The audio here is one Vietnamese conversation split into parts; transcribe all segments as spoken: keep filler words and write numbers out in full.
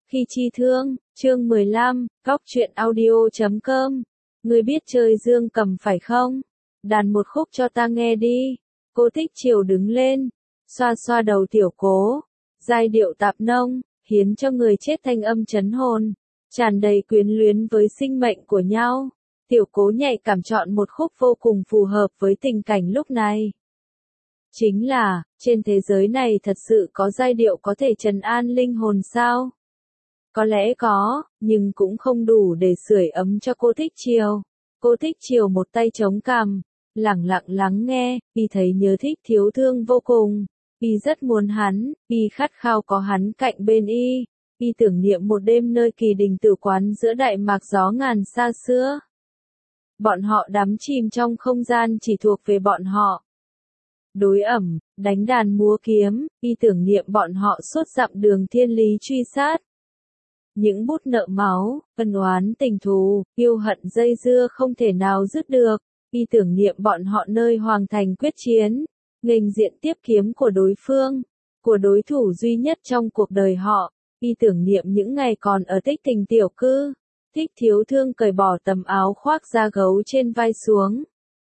Khi chi thương, chương mười lăm, góc truyện audio chấm com. Ngươi biết chơi dương cầm phải không? Đàn một khúc cho ta nghe đi. Cô Thích Chiều đứng lên, xoa xoa đầu Tiểu Cố, giai điệu tạp nông, hiến cho người chết thanh âm trấn hồn, tràn đầy quyến luyến với sinh mệnh của nhau. Tiểu Cố nhạy cảm chọn một khúc vô cùng phù hợp với tình cảnh lúc này. Chính là, trên thế giới này thật sự có giai điệu có thể trấn an linh hồn sao? Có lẽ có, nhưng cũng không đủ để sưởi ấm cho cô Thích Chiều. Cô Thích Chiều một tay chống cằm, lẳng lặng lắng nghe, y thấy nhớ Thích Thiếu Thương vô cùng. Y rất muốn hắn, y khát khao có hắn cạnh bên y. Y tưởng niệm một đêm nơi kỳ đình tử quán giữa đại mạc gió ngàn xa xưa. Bọn họ đắm chìm trong không gian chỉ thuộc về bọn họ. Đối ẩm, đánh đàn múa kiếm, y tưởng niệm bọn họ suốt dặm đường thiên lý truy sát. Những bút nợ máu, ân oán tình thù, yêu hận dây dưa không thể nào dứt được, y tưởng niệm bọn họ nơi hoàng thành quyết chiến, nghênh diện tiếp kiếm của đối phương, của đối thủ duy nhất trong cuộc đời họ, y tưởng niệm những ngày còn ở Tích Tình tiểu cư. Thích Thiếu Thương cởi bỏ tấm áo khoác da gấu trên vai xuống,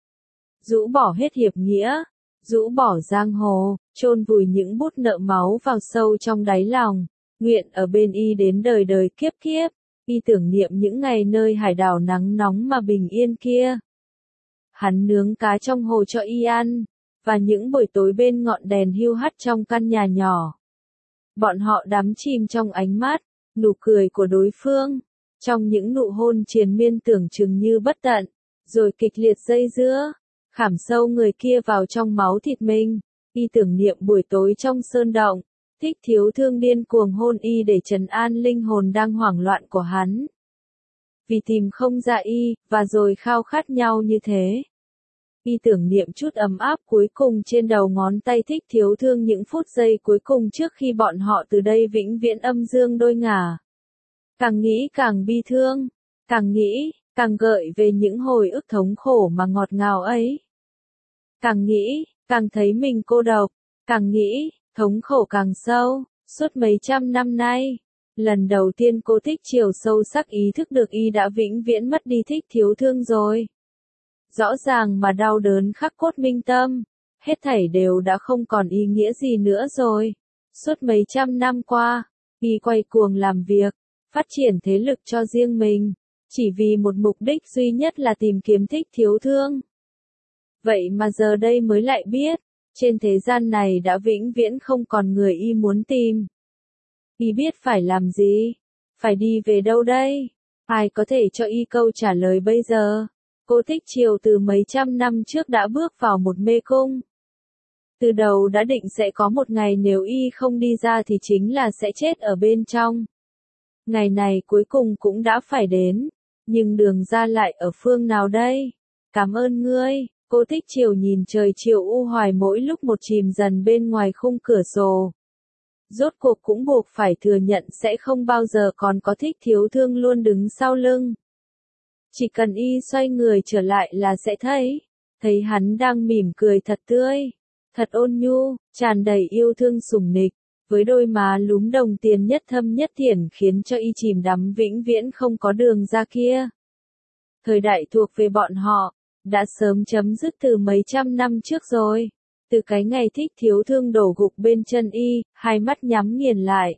rũ bỏ hết hiệp nghĩa, rũ bỏ giang hồ, chôn vùi những bút nợ máu vào sâu trong đáy lòng. Nguyện ở bên y đến đời đời kiếp kiếp, y tưởng niệm những ngày nơi hải đảo nắng nóng mà bình yên kia. Hắn nướng cá trong hồ cho y ăn, và những buổi tối bên ngọn đèn hiu hắt trong căn nhà nhỏ. Bọn họ đắm chìm trong ánh mắt, nụ cười của đối phương, trong những nụ hôn triền miên tưởng chừng như bất tận, rồi kịch liệt dây dưa, khảm sâu người kia vào trong máu thịt mình, y tưởng niệm buổi tối trong sơn động. Thích Thiếu Thương điên cuồng hôn y để trấn an linh hồn đang hoảng loạn của hắn. Vì tìm không ra y, và rồi khao khát nhau như thế. Y tưởng niệm chút ấm áp cuối cùng trên đầu ngón tay Thích Thiếu Thương những phút giây cuối cùng trước khi bọn họ từ đây vĩnh viễn âm dương đôi ngả. Càng nghĩ càng bi thương, càng nghĩ, càng gợi về những hồi ức thống khổ mà ngọt ngào ấy. Càng nghĩ, càng thấy mình cô độc, càng nghĩ, thống khổ càng sâu. Suốt mấy trăm năm nay, lần đầu tiên cô Thích Chiều sâu sắc ý thức được y đã vĩnh viễn mất đi Thích Thiếu Thương rồi. Rõ ràng mà đau đớn khắc cốt minh tâm, hết thảy đều đã không còn ý nghĩa gì nữa rồi. Suốt mấy trăm năm qua, y quay cuồng làm việc, phát triển thế lực cho riêng mình, chỉ vì một mục đích duy nhất là tìm kiếm Thích Thiếu Thương. Vậy mà giờ đây mới lại biết, trên thế gian này đã vĩnh viễn không còn người y muốn tìm. Y biết phải làm gì? Phải đi về đâu đây? Ai có thể cho y câu trả lời bây giờ? Cô Thích Chiều từ mấy trăm năm trước đã bước vào một mê cung. Từ đầu đã định sẽ có một ngày nếu y không đi ra thì chính là sẽ chết ở bên trong. Ngày này cuối cùng cũng đã phải đến, nhưng đường ra lại ở phương nào đây? Cảm ơn ngươi. Cô Thích Chiều nhìn trời chiều u hoài mỗi lúc một chìm dần bên ngoài khung cửa sổ. Rốt cuộc cũng buộc phải thừa nhận sẽ không bao giờ còn có Thích Thiếu Thương luôn đứng sau lưng. Chỉ cần y xoay người trở lại là sẽ thấy, thấy hắn đang mỉm cười thật tươi, thật ôn nhu, tràn đầy yêu thương sủng nịch, với đôi má lúm đồng tiền nhất thâm nhất thiển khiến cho y chìm đắm vĩnh viễn không có đường ra kia. Thời đại thuộc về bọn họ đã sớm chấm dứt từ mấy trăm năm trước rồi. Từ cái ngày Thích Thiếu Thương đổ gục bên chân y, hai mắt nhắm nghiền lại.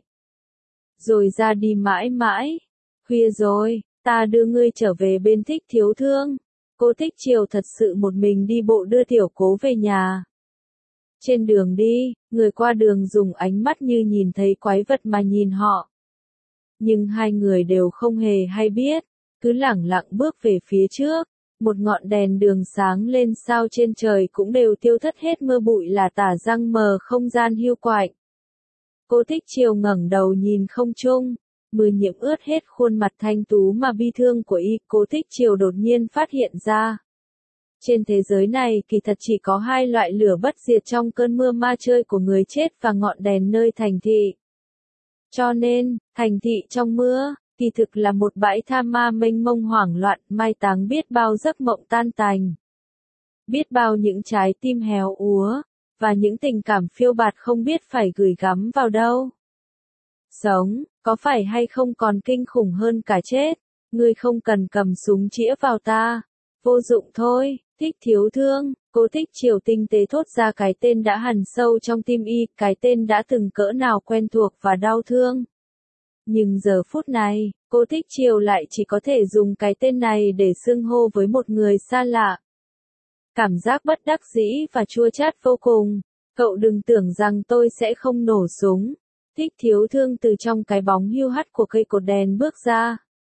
Rồi ra đi mãi mãi. Khuya rồi, ta đưa ngươi trở về bên Thích Thiếu Thương. Cô Thích Chiều thật sự một mình đi bộ đưa Tiểu Cố về nhà. Trên đường đi, người qua đường dùng ánh mắt như nhìn thấy quái vật mà nhìn họ. Nhưng hai người đều không hề hay biết, cứ lẳng lặng bước về phía trước. Một ngọn đèn đường sáng lên sao trên trời cũng đều tiêu thất hết mưa bụi là tả răng mờ không gian hiu quạnh. Cô Thích Chiều ngẩng đầu nhìn không trung, mưa nhiễm ướt hết khuôn mặt thanh tú mà bi thương của y. Cô Thích Chiều đột nhiên phát hiện ra. Trên thế giới này kỳ thật chỉ có hai loại lửa bất diệt trong cơn mưa ma chơi của người chết và ngọn đèn nơi thành thị. Cho nên, thành thị trong mưa kỳ thực là một bãi tha ma mênh mông hoảng loạn, mai táng biết bao giấc mộng tan tành. Biết bao những trái tim héo úa, và những tình cảm phiêu bạt không biết phải gửi gắm vào đâu. Sống, Có phải hay không còn kinh khủng hơn cả chết? Ngươi không cần cầm súng chĩa vào ta. Vô dụng thôi, Thích Thiếu Thương. Cố Thích Triều tinh tế thốt ra cái tên đã hằn sâu trong tim y, cái tên đã từng cỡ nào quen thuộc và đau thương. Nhưng giờ phút này, Cố Thích Triều lại chỉ có thể dùng cái tên này để xưng hô với một người xa lạ. Cảm giác bất đắc dĩ và chua chát vô cùng. Cậu đừng tưởng rằng tôi sẽ không nổ súng. Thích Thiếu Thương từ trong cái bóng hiu hắt của cây cột đèn bước ra.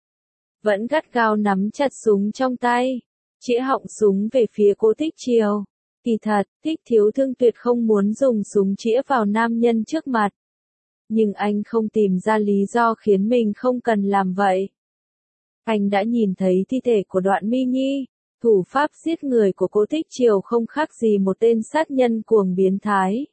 Vẫn gắt gao nắm chặt súng trong tay. Chĩa họng súng về phía Cố Thích Triều. Kỳ thật, Thích Thiếu Thương tuyệt không muốn dùng súng chĩa vào nam nhân trước mặt. Nhưng anh không tìm ra lý do khiến mình không cần làm vậy. Anh đã nhìn thấy thi thể của Đoạn My Nhi. Thủ pháp giết người của Cố Thích Triều không khác gì một tên sát nhân cuồng biến thái.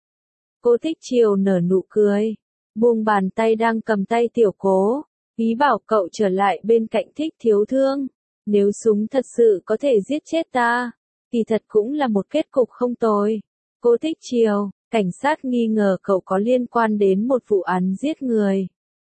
Cố Thích Triều nở nụ cười. Buông bàn tay đang cầm tay Tiểu Cố. Ý bảo cậu trở lại bên cạnh Thích Thiếu Thương. Nếu súng thật sự có thể giết chết ta, thì thật cũng là một kết cục không tồi. Cố Thích Triều, cảnh sát nghi ngờ cậu có liên quan đến một vụ án giết người.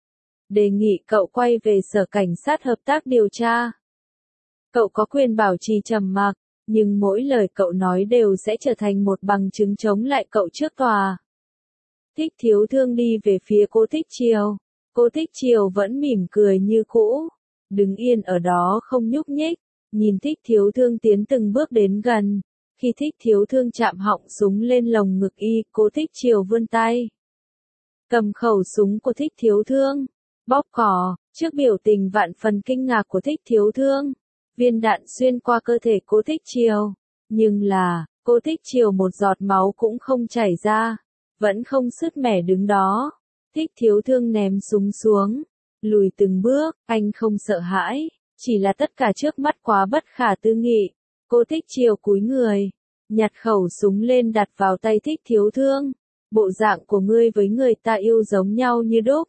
Đề nghị cậu quay về sở cảnh sát hợp tác điều tra. Cậu có quyền bảo trì trầm mặc, nhưng mỗi lời cậu nói đều sẽ trở thành một bằng chứng chống lại cậu trước tòa. Thích Thiếu Thương đi về phía Cố Thích Triều. Cố Thích Triều vẫn mỉm cười như cũ. Đứng yên ở đó không nhúc nhích, nhìn Thích Thiếu Thương tiến từng bước đến gần. Khi Thích Thiếu Thương chạm họng súng lên lồng ngực y, Cố Thích Triều vươn tay. Cầm khẩu súng của Thích Thiếu Thương, bóp cò, trước biểu tình vạn phần kinh ngạc của Thích Thiếu Thương. Viên đạn xuyên qua cơ thể Cố Thích Triều. Nhưng là, Cố Thích Triều một giọt máu cũng không chảy ra, vẫn không sứt mẻ đứng đó. Thích Thiếu Thương ném súng xuống. Lùi từng bước, anh không sợ hãi, chỉ là tất cả trước mắt quá bất khả tư nghị. Cố Thích Triều cúi người, nhặt khẩu súng lên đặt vào tay Thích Thiếu Thương. Bộ dạng của ngươi với người ta yêu giống nhau như đúc.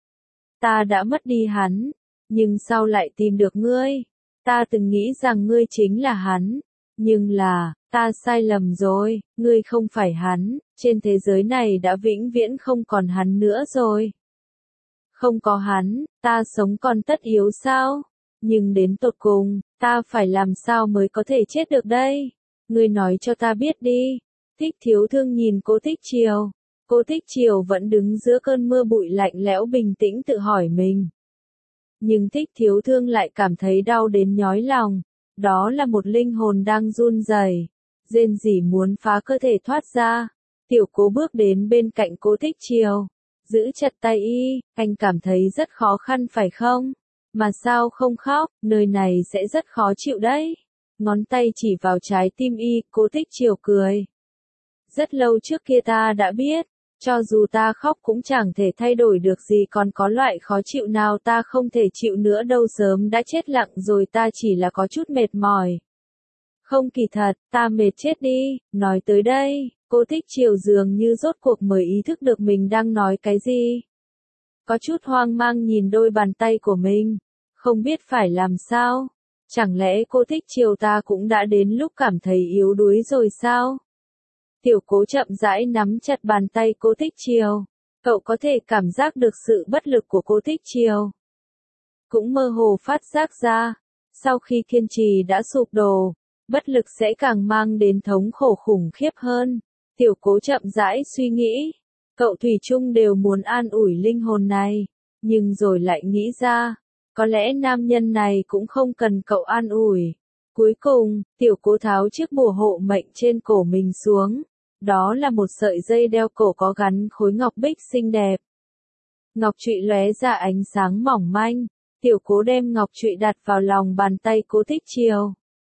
Ta đã mất đi hắn, nhưng sao lại tìm được ngươi? Ta từng nghĩ rằng ngươi chính là hắn, nhưng là, ta sai lầm rồi, ngươi không phải hắn, trên thế giới này đã vĩnh viễn không còn hắn nữa rồi. Không có hắn, ta sống còn tất yếu sao? Nhưng đến tột cùng, ta phải làm sao mới có thể chết được đây? Ngươi nói cho ta biết đi. Thích Thiếu Thương nhìn Cố Thích Triều. Cố Thích Triều vẫn đứng giữa cơn mưa bụi lạnh lẽo bình tĩnh tự hỏi mình. Nhưng Thích Thiếu Thương lại cảm thấy đau đến nhói lòng. Đó là một linh hồn đang run rẩy, rên rỉ muốn phá cơ thể thoát ra. Tiểu Cố bước đến bên cạnh Cố Thích Triều. Giữ chặt tay y, anh cảm thấy rất khó khăn phải không? Mà sao không khóc, nơi này sẽ rất khó chịu đấy. Ngón tay chỉ vào trái tim y, Cố Thích Triều cười. Rất lâu trước kia ta đã biết, cho dù ta khóc cũng chẳng thể thay đổi được gì, còn có loại khó chịu nào ta không thể chịu nữa đâu, sớm đã chết lặng rồi, ta chỉ là có chút mệt mỏi. Không, kỳ thật, ta mệt chết đi. Nói tới đây, Cố Thích Triều dường như rốt cuộc mới ý thức được mình đang nói cái gì. Có chút hoang mang nhìn đôi bàn tay của mình, không biết phải làm sao. Chẳng lẽ Cố Thích Triều ta cũng đã đến lúc cảm thấy yếu đuối rồi sao? Tiểu Cố chậm rãi nắm chặt bàn tay Cố Thích Triều. Cậu có thể cảm giác được sự bất lực của Cố Thích Triều. Cũng mơ hồ phát giác ra, sau khi kiên trì đã sụp đổ, bất lực sẽ càng mang đến thống khổ khủng khiếp hơn. Tiểu Cố chậm rãi suy nghĩ, cậu thủy chung đều muốn an ủi linh hồn này, nhưng rồi lại nghĩ ra, có lẽ nam nhân này cũng không cần cậu an ủi. Cuối cùng, Tiểu Cố tháo chiếc bùa hộ mệnh trên cổ mình xuống. Đó là một sợi dây đeo cổ có gắn khối ngọc bích xinh đẹp. Ngọc trụy lóe ra ánh sáng mỏng manh. Tiểu Cố đem ngọc trụy đặt vào lòng bàn tay Cố Thích Triều.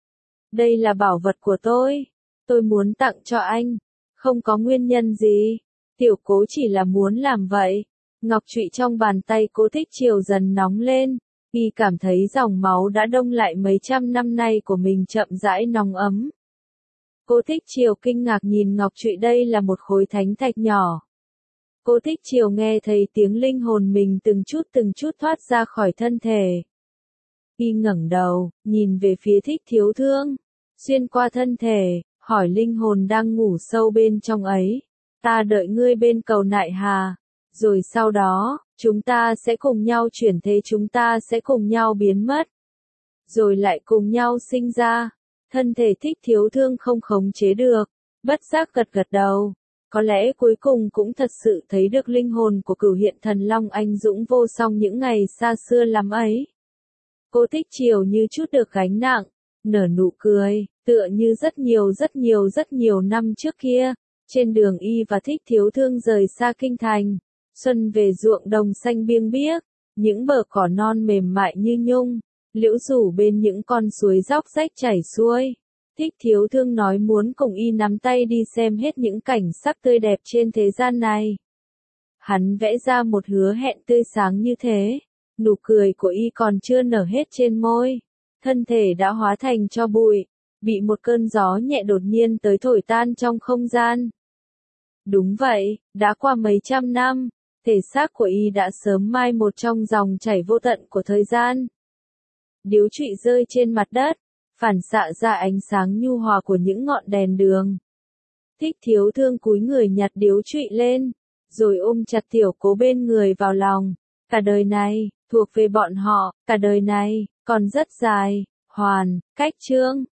Đây là bảo vật của tôi. Tôi muốn tặng cho anh. Không có nguyên nhân gì. Tiểu Cố chỉ là muốn làm vậy. Ngọc trụy trong bàn tay Cố Thích Triều dần nóng lên. Y cảm thấy dòng máu đã đông lại mấy trăm năm nay của mình chậm rãi nóng ấm. Cố Thích Triều kinh ngạc nhìn ngọc trụy, đây là một khối thánh thạch nhỏ. Cố Thích Triều nghe thấy tiếng linh hồn mình từng chút từng chút thoát ra khỏi thân thể. Y ngẩng đầu, nhìn về phía Thích Thiếu Thương, xuyên qua thân thể, hỏi linh hồn đang ngủ sâu bên trong ấy. Ta đợi ngươi bên cầu Nại Hà. Rồi sau đó, Chúng ta sẽ cùng nhau chuyển thế, chúng ta sẽ cùng nhau biến mất. Rồi lại cùng nhau sinh ra. Thân thể Thích Thiếu Thương không khống chế được. Bất giác gật gật đầu. Có lẽ cuối cùng cũng thật sự thấy được linh hồn của Cửu Hiện Thần Long anh dũng vô song những ngày xa xưa lắm ấy. Cô Thích Triều như chút được gánh nặng, nở nụ cười, tựa như rất nhiều rất nhiều rất nhiều năm trước kia, trên đường y và Thích Thiếu Thương rời xa kinh thành, xuân về ruộng đồng xanh biêng biếc, những bờ cỏ non mềm mại như nhung, liễu rủ bên những con suối róc rách chảy xuôi. Thích Thiếu Thương nói muốn cùng y nắm tay đi xem hết những cảnh sắc tươi đẹp trên thế gian này. Hắn vẽ ra một hứa hẹn tươi sáng như thế, nụ cười của y còn chưa nở hết trên môi, thân thể đã hóa thành tro bụi, bị một cơn gió nhẹ đột nhiên tới thổi tan trong không gian. Đúng vậy, đã qua mấy trăm năm, thể xác của y đã sớm mai một trong dòng chảy vô tận của thời gian. Điếu trụy rơi trên mặt đất, phản xạ ra ánh sáng nhu hòa của những ngọn đèn đường. Thích Thiếu Thương cúi người nhặt điếu trụy lên, rồi ôm chặt Tiểu Cố bên người vào lòng. Cả đời này, thuộc về bọn họ, cả đời này, còn rất dài. Hoàn, Cách Chương